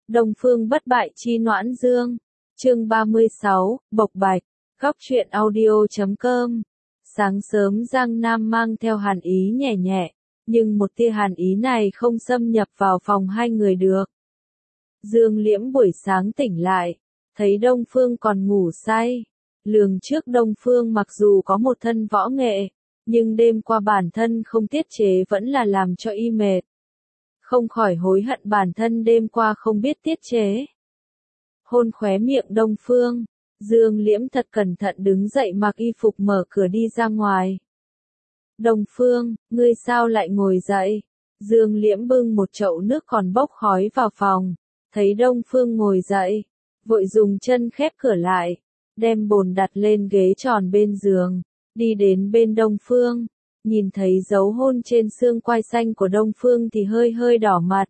Đông Phương bất bại chi Noãn Dương. Chương 36, Bộc Bạch. Góc truyện audio.com. Sáng sớm Giang Nam mang theo hàn ý nhẹ nhẹ, nhưng một tia hàn ý này không xâm nhập vào phòng hai người được. Dương Liễm buổi sáng tỉnh lại, thấy Đông Phương còn ngủ say. Lường trước Đông Phương mặc dù có một thân võ nghệ, nhưng đêm qua bản thân không tiết chế vẫn là làm cho y mệt. Không khỏi hối hận bản thân đêm qua không biết tiết chế. Hôn khóe miệng Đông Phương, Dương Liễm thật cẩn thận đứng dậy mặc y phục mở cửa đi ra ngoài. Đông Phương, ngươi sao lại ngồi dậy? Dương Liễm bưng một chậu nước còn bốc khói vào phòng, thấy Đông Phương ngồi dậy, vội dùng chân khép cửa lại, đem bồn đặt lên ghế tròn bên giường, đi đến bên Đông Phương, nhìn thấy dấu hôn trên xương quai xanh của Đông Phương thì hơi hơi đỏ mặt.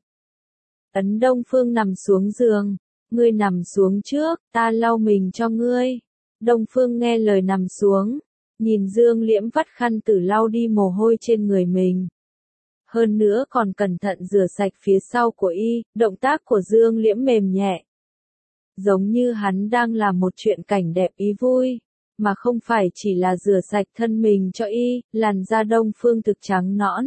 Ấn Đông Phương nằm xuống giường, ngươi nằm xuống trước, ta lau mình cho ngươi. Đông Phương nghe lời nằm xuống, nhìn Dương Liễm vắt khăn tử lau đi mồ hôi trên người mình. Hơn nữa còn cẩn thận rửa sạch phía sau của y, động tác của Dương Liễm mềm nhẹ. Giống như hắn đang làm một chuyện cảnh đẹp ý vui, mà không phải chỉ là rửa sạch thân mình cho y, làn da Đông Phương thực trắng nõn.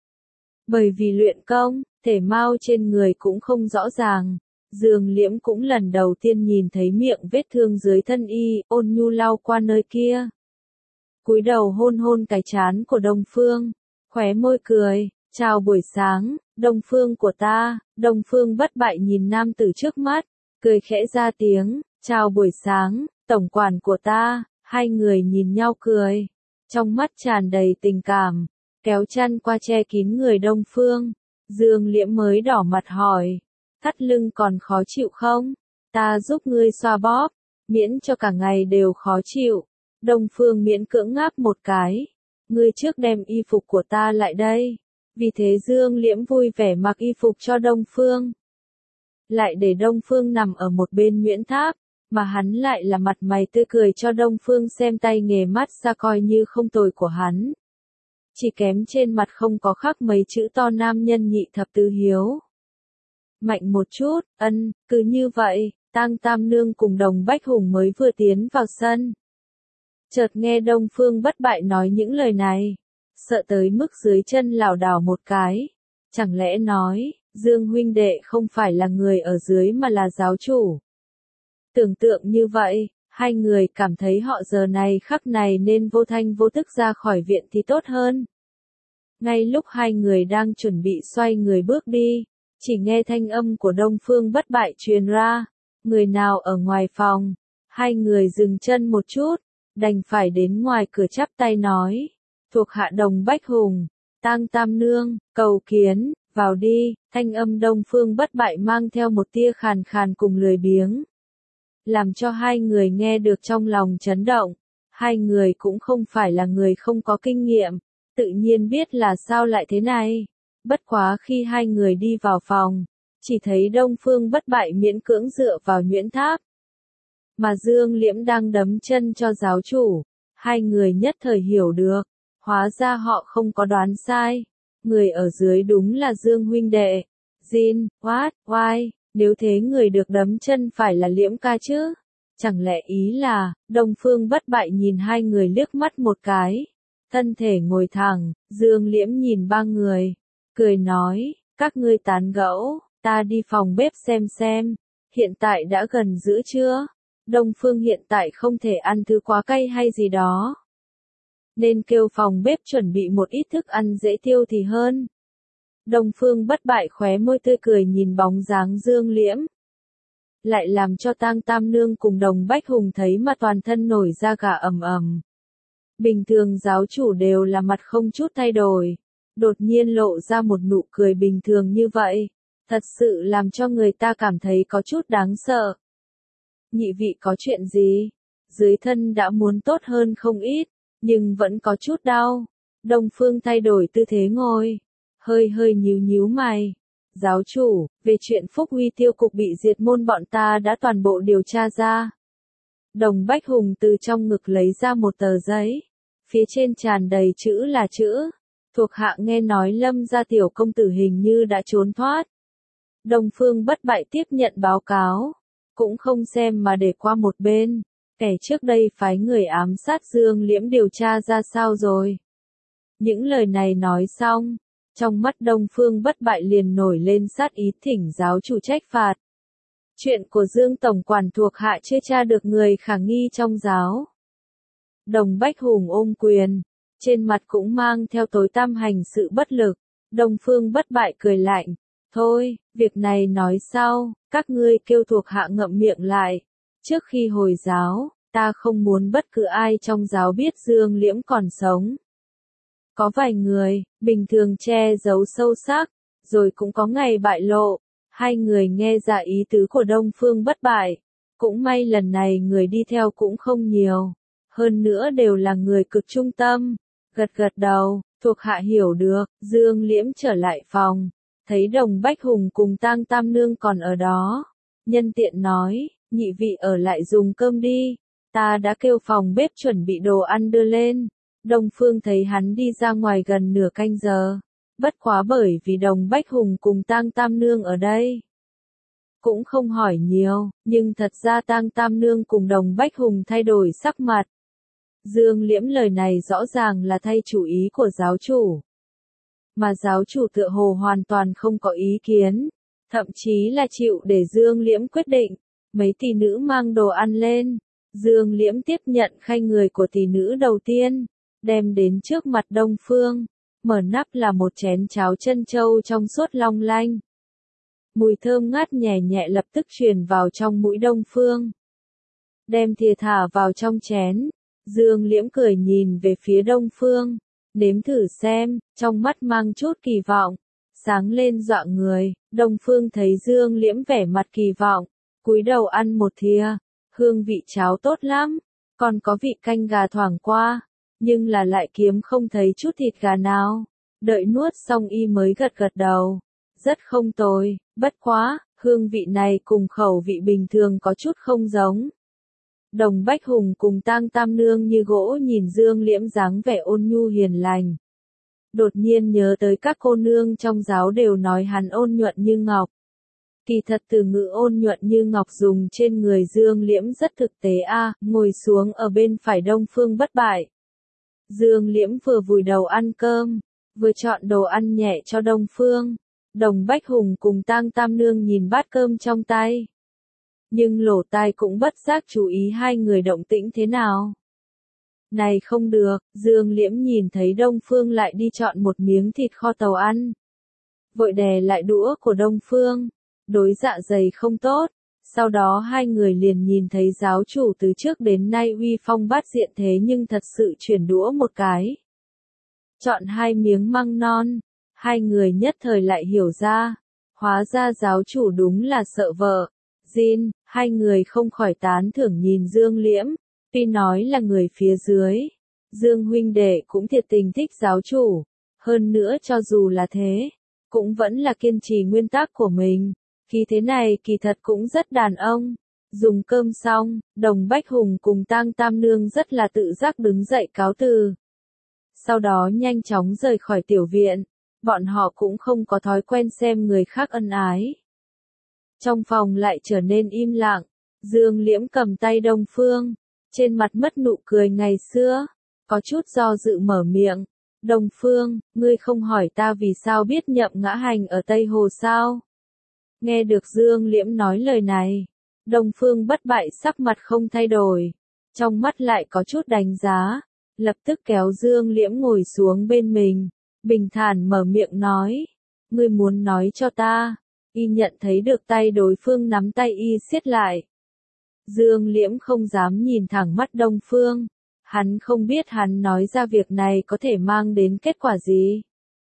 Bởi vì luyện công, thể mao trên người cũng không rõ ràng, Dương Liễm cũng lần đầu tiên nhìn thấy miệng vết thương dưới thân y, ôn nhu lau qua nơi kia. Cúi đầu hôn hôn cái trán của Đông Phương, khóe môi cười, chào buổi sáng, Đông Phương của ta. Đông Phương bất bại nhìn nam tử trước mắt, cười khẽ ra tiếng, chào buổi sáng, tổng quản của ta. Hai người nhìn nhau cười, trong mắt tràn đầy tình cảm, kéo chăn qua che kín người Đông Phương. Dương Liễm mới đỏ mặt hỏi, thắt lưng còn khó chịu không? Ta giúp ngươi xoa bóp, miễn cho cả ngày đều khó chịu. Đông Phương miễn cưỡng ngáp một cái, ngươi trước đem y phục của ta lại đây. Vì thế Dương Liễm vui vẻ mặc y phục cho Đông Phương. Lại để Đông Phương nằm ở một bên Nguyễn Tháp, mà hắn lại là mặt mày tươi cười cho Đông Phương xem tay nghề mát xa coi như không tồi của hắn. Chỉ kém trên mặt không có khắc mấy chữ to nam nhân nhị thập tứ hiếu. Mạnh một chút, cứ như vậy, Tang Tam Nương cùng Đồng Bách Hùng mới vừa tiến vào sân. Chợt nghe Đông Phương bất bại nói những lời này, sợ tới mức dưới chân lảo đảo một cái. Chẳng lẽ nói, Dương huynh đệ không phải là người ở dưới mà là giáo chủ. Tưởng tượng như vậy, hai người cảm thấy họ giờ này khắc này nên vô thanh vô tức ra khỏi viện thì tốt hơn. Ngay lúc hai người đang chuẩn bị xoay người bước đi, chỉ nghe thanh âm của Đông Phương bất bại truyền ra, người nào ở ngoài phòng. Hai người dừng chân một chút, đành phải đến ngoài cửa chắp tay nói, thuộc hạ Đồng Bách Hùng, Tang Tam Nương, cầu kiến, vào đi. Thanh âm Đông Phương bất bại mang theo một tia khàn khàn cùng lười biếng, làm cho hai người nghe được trong lòng chấn động. Hai người cũng không phải là người không có kinh nghiệm, tự nhiên biết là sao lại thế này. Bất quá khi hai người đi vào phòng, chỉ thấy Đông Phương bất bại miễn cưỡng dựa vào Nguyễn Tháp, mà Dương Liễm đang đấm chân cho giáo chủ. Hai người nhất thời hiểu được, hóa ra họ không có đoán sai. Người ở dưới đúng là Dương huynh đệ. Jin, what, why? Nếu thế người được đấm chân phải là Liễm ca chứ? Chẳng lẽ ý là, Đông Phương bất bại nhìn hai người liếc mắt một cái. Thân thể ngồi thẳng, Dương Liễm nhìn ba người, cười nói, các ngươi tán gẫu, ta đi phòng bếp xem, hiện tại đã gần giữa trưa. Đông Phương hiện tại không thể ăn thứ quá cay hay gì đó, nên kêu phòng bếp chuẩn bị một ít thức ăn dễ tiêu thì hơn. Đông Phương bất bại khóe môi tươi cười nhìn bóng dáng Dương Liễm, lại làm cho Tang Tam Nương cùng Đồng Bách Hùng thấy mà toàn thân nổi da gà ầm ầm. Bình thường giáo chủ đều là mặt không chút thay đổi, đột nhiên lộ ra một nụ cười bình thường như vậy, thật sự làm cho người ta cảm thấy có chút đáng sợ. Nhị vị có chuyện gì? Dưới thân đã muốn tốt hơn không ít, nhưng vẫn có chút đau. Đông Phương thay đổi tư thế ngồi, hơi hơi nhíu mày. Giáo chủ, về chuyện Phúc Huy tiêu cục bị diệt môn bọn ta đã toàn bộ điều tra ra. Đồng Bách Hùng từ trong ngực lấy ra một tờ giấy, phía trên tràn đầy chữ là chữ. Thuộc hạ nghe nói Lâm gia tiểu công tử hình như đã trốn thoát. Đông Phương Bất Bại tiếp nhận báo cáo, cũng không xem mà để qua một bên, kẻ trước đây phái người ám sát Dương Liễm điều tra ra sao rồi. Những lời này nói xong, trong mắt Đông Phương Bất Bại liền nổi lên sát ý thỉnh giáo chủ trách phạt. Chuyện của Dương Tổng Quản thuộc hạ chưa tra được người khả nghi trong giáo. Đồng Bách Hùng ôm quyền, trên mặt cũng mang theo tối tăm hành sự bất lực. Đông Phương Bất Bại cười lạnh, thôi, việc này nói sau, các ngươi kêu thuộc hạ ngậm miệng lại. Trước khi hồi giáo, ta không muốn bất cứ ai trong giáo biết Dương Liễm còn sống. Có vài người, bình thường che giấu sâu sắc, rồi cũng có ngày bại lộ. Hai người nghe ra ý tứ của Đông Phương Bất Bại. Cũng may lần này người đi theo cũng không nhiều. Hơn nữa đều là người cực trung tâm. Gật gật đầu, thuộc hạ hiểu được. Dương Liễm trở lại phòng, thấy Đồng Bách Hùng cùng Tang Tam Nương còn ở đó. Nhân tiện nói, nhị vị ở lại dùng cơm đi. Ta đã kêu phòng bếp chuẩn bị đồ ăn đưa lên. Đông Phương thấy hắn đi ra ngoài gần nửa canh giờ. Bất quá bởi vì Đồng Bách Hùng cùng Tang Tam Nương ở đây. Cũng không hỏi nhiều, nhưng thật ra Tang Tam Nương cùng Đồng Bách Hùng thay đổi sắc mặt. Dương Liễm lời này rõ ràng là thay chủ ý của giáo chủ. Mà giáo chủ tựa hồ hoàn toàn không có ý kiến, thậm chí là chịu để Dương Liễm quyết định. Mấy tỷ nữ mang đồ ăn lên, Dương Liễm tiếp nhận khay người của tỷ nữ đầu tiên, đem đến trước mặt Đông Phương. Mở nắp là một chén cháo trân châu trong suốt long lanh. Mùi thơm ngát nhẹ nhẹ lập tức truyền vào trong mũi Đông Phương. Đem thìa thả vào trong chén, Dương Liễm cười nhìn về phía Đông Phương, nếm thử xem, trong mắt mang chút kỳ vọng, sáng lên dọa người. Đông Phương thấy Dương Liễm vẻ mặt kỳ vọng, cúi đầu ăn một thìa, hương vị cháo tốt lắm, còn có vị canh gà thoảng qua. Nhưng là lại kiếm không thấy chút thịt gà nào. Đợi nuốt xong y mới gật gật đầu. Rất không tồi, bất quá, hương vị này cùng khẩu vị bình thường có chút không giống. Đồng Bách Hùng cùng Tang Tam Nương như gỗ nhìn Dương Liễm dáng vẻ ôn nhu hiền lành. Đột nhiên nhớ tới các cô nương trong giáo đều nói hắn ôn nhuận như ngọc. Kỳ thật từ ngữ ôn nhuận như ngọc dùng trên người Dương Liễm rất thực tế a. Ngồi xuống ở bên phải Đông Phương Bất Bại. Dương Liễm vừa vùi đầu ăn cơm, vừa chọn đồ ăn nhẹ cho Đông Phương. Đồng Bách Hùng cùng Tang Tam Nương nhìn bát cơm trong tay. Nhưng lỗ tai cũng bất giác chú ý hai người động tĩnh thế nào. Này không được, Dương Liễm nhìn thấy Đông Phương lại đi chọn một miếng thịt kho tàu ăn. Vội đè lại đũa của Đông Phương, đối dạ dày không tốt. Sau đó hai người liền nhìn thấy giáo chủ từ trước đến nay uy phong bát diện thế nhưng thật sự chuyển đũa một cái. Chọn hai miếng măng non, hai người nhất thời lại hiểu ra, hóa ra giáo chủ đúng là sợ vợ. Jin, hai người không khỏi tán thưởng nhìn Dương Liễm, tuy nói là người phía dưới. Dương huynh đệ cũng thiệt tình thích giáo chủ, hơn nữa cho dù là thế, cũng vẫn là kiên trì nguyên tắc của mình. Khi thế này kỳ thật cũng rất đàn ông. Dùng cơm xong, Đồng Bách Hùng cùng Tang Tam Nương rất là tự giác đứng dậy cáo từ. Sau đó nhanh chóng rời khỏi tiểu viện, bọn họ cũng không có thói quen xem người khác ân ái. Trong phòng lại trở nên im lặng, Dương Liễm cầm tay Đông Phương, trên mặt mất nụ cười ngày xưa, có chút do dự mở miệng. Đông Phương, ngươi không hỏi ta vì sao biết Nhậm Ngã Hành ở Tây Hồ sao? Nghe được Dương Liễm nói lời này, Đông Phương Bất Bại sắc mặt không thay đổi, trong mắt lại có chút đánh giá, lập tức kéo Dương Liễm ngồi xuống bên mình, bình thản mở miệng nói, ngươi muốn nói cho ta. Y nhận thấy được tay đối phương nắm tay y siết lại. Dương Liễm không dám nhìn thẳng mắt Đông Phương, hắn không biết hắn nói ra việc này có thể mang đến kết quả gì.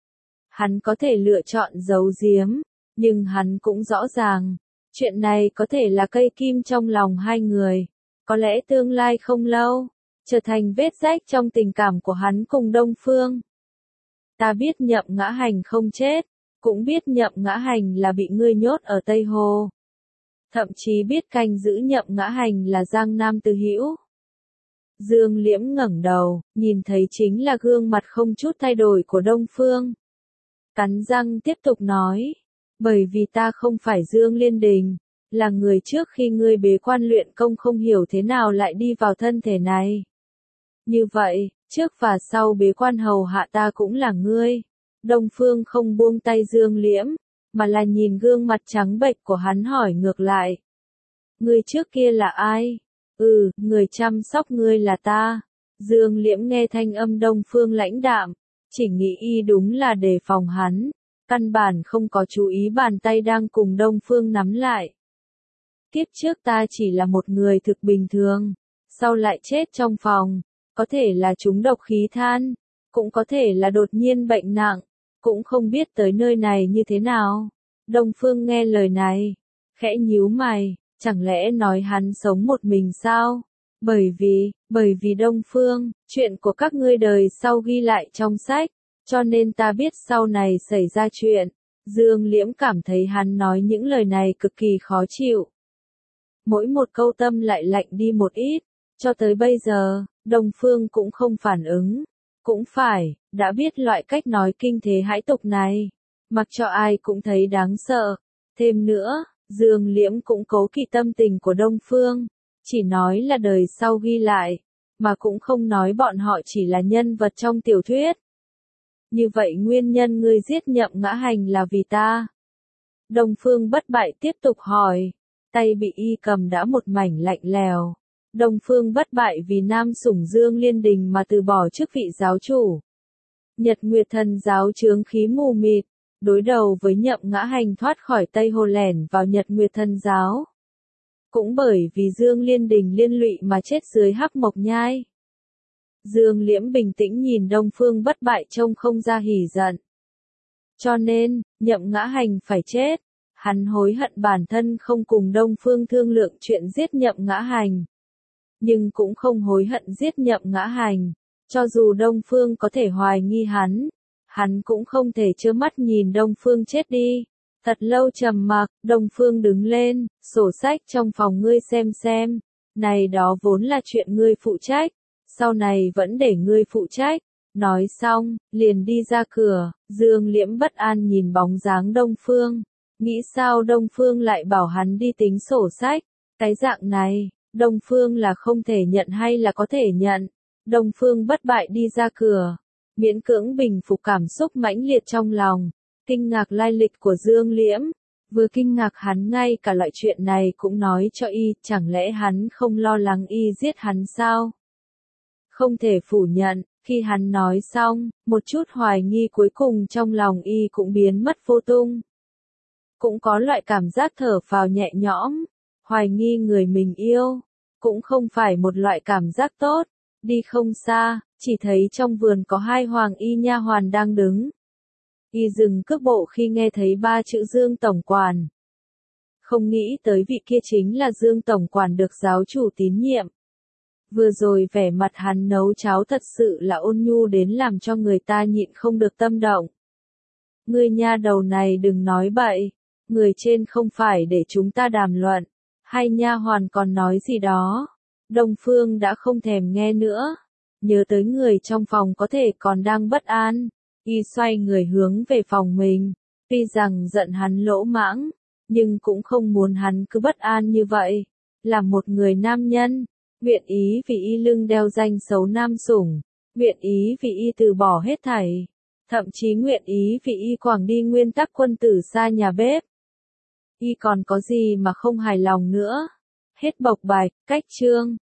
Hắn có thể lựa chọn giấu giếm, nhưng hắn cũng rõ ràng, chuyện này có thể là cây kim trong lòng hai người, có lẽ tương lai không lâu, trở thành vết rách trong tình cảm của hắn cùng Đông Phương. Ta biết Nhậm Ngã Hành không chết, cũng biết Nhậm Ngã Hành là bị ngươi nhốt ở Tây Hồ. Thậm chí biết canh giữ Nhậm Ngã Hành là Giang Nam Từ Hữu. Dương Liễm ngẩng đầu, nhìn thấy chính là gương mặt không chút thay đổi của Đông Phương. Cắn răng tiếp tục nói, Bởi vì ta không phải Dương Liên Đình, là người trước khi ngươi bế quan luyện công không hiểu thế nào lại đi vào thân thể này. Như vậy, trước và sau bế quan hầu hạ ta cũng là ngươi. Đông Phương không buông tay Dương Liễm, mà là nhìn gương mặt trắng bệch của hắn hỏi ngược lại. Ngươi trước kia là ai? Người chăm sóc ngươi là ta. Dương Liễm nghe thanh âm Đông Phương lãnh đạm, chỉ nghĩ y đúng là đề phòng hắn, căn bản không có chú ý bàn tay đang cùng Đông Phương nắm lại. Kiếp trước ta chỉ là một người thực bình thường, sau lại chết trong phòng, có thể là trúng độc khí than, cũng có thể là đột nhiên bệnh nặng, cũng không biết tới nơi này như thế nào. Đông Phương nghe lời này, khẽ nhíu mày, chẳng lẽ nói hắn sống một mình sao? Bởi vì Đông Phương, chuyện của các ngươi đời sau ghi lại trong sách, cho nên ta biết sau này xảy ra chuyện. Dương Liễm cảm thấy hắn nói những lời này cực kỳ khó chịu. Mỗi một câu tâm lại lạnh đi một ít, cho tới bây giờ, Đông Phương cũng không phản ứng. Cũng phải, đã biết loại cách nói kinh thế hãi tục này, mặc cho ai cũng thấy đáng sợ. Thêm nữa, Dương Liễm cũng cố kỵ tâm tình của Đông Phương, chỉ nói là đời sau ghi lại, mà cũng không nói bọn họ chỉ là nhân vật trong tiểu thuyết. Như vậy nguyên nhân ngươi giết Nhậm Ngã Hành là vì ta? Đông Phương bất bại tiếp tục hỏi, tay bị y cầm đã một mảnh lạnh lèo. Đông Phương bất bại vì nam sủng Dương Liên Đình mà từ bỏ chức vị giáo chủ. Nhật Nguyệt Thần giáo chướng khí mù mịt, đối đầu với Nhậm Ngã Hành thoát khỏi Tây Hồ lẻn vào Nhật Nguyệt Thần giáo. Cũng bởi vì Dương Liên Đình liên lụy mà chết dưới Hắc Mộc Nhai. Dương Liễm bình tĩnh nhìn Đông Phương bất bại trông không ra hỉ giận. Cho nên, Nhậm Ngã Hành phải chết. Hắn hối hận bản thân không cùng Đông Phương thương lượng chuyện giết Nhậm Ngã Hành. Nhưng cũng không hối hận giết Nhậm Ngã Hành. Cho dù Đông Phương có thể hoài nghi hắn cũng không thể trơ mắt nhìn Đông Phương chết đi. Thật lâu trầm mặc, Đông Phương đứng lên, sổ sách trong phòng ngươi xem. Này đó vốn là chuyện ngươi phụ trách, sau này vẫn để ngươi phụ trách. Nói xong, liền đi ra cửa, Dương Liễm bất an nhìn bóng dáng Đông Phương. Nghĩ sao Đông Phương lại bảo hắn đi tính sổ sách, cái dạng này, Đông Phương là không thể nhận hay là có thể nhận. Đông Phương bất bại đi ra cửa, miễn cưỡng bình phục cảm xúc mãnh liệt trong lòng, kinh ngạc lai lịch của Dương Liễm, vừa kinh ngạc hắn ngay cả loại chuyện này cũng nói cho y, chẳng lẽ hắn không lo lắng y giết hắn sao? Không thể phủ nhận, khi hắn nói xong, một chút hoài nghi cuối cùng trong lòng y cũng biến mất vô tung. Cũng có loại cảm giác thở phào nhẹ nhõm, hoài nghi người mình yêu, cũng không phải một loại cảm giác tốt. Đi không xa, chỉ thấy trong vườn có hai hoàng y nha hoàn đang đứng. Y dừng cước bộ khi nghe thấy ba chữ Dương Tổng Quản. Không nghĩ tới vị kia chính là Dương Tổng Quản được giáo chủ tín nhiệm. Vừa rồi vẻ mặt hắn nấu cháo thật sự là ôn nhu đến làm cho người ta nhịn không được tâm động. Ngươi nha đầu này đừng nói bậy, người trên không phải để chúng ta đàm luận, hay nha hoàn còn nói gì đó. Đông Phương đã không thèm nghe nữa, nhớ tới người trong phòng có thể còn đang bất an, y xoay người hướng về phòng mình, tuy rằng giận hắn lỗ mãng, nhưng cũng không muốn hắn cứ bất an như vậy. Là một người nam nhân, nguyện ý vì y lưng đeo danh xấu nam sủng, nguyện ý vì y từ bỏ hết thảy, thậm chí nguyện ý vì y quảng đi nguyên tắc quân tử xa nhà bếp. Y còn có gì mà không hài lòng nữa? Hết bộc bạch, cách chương.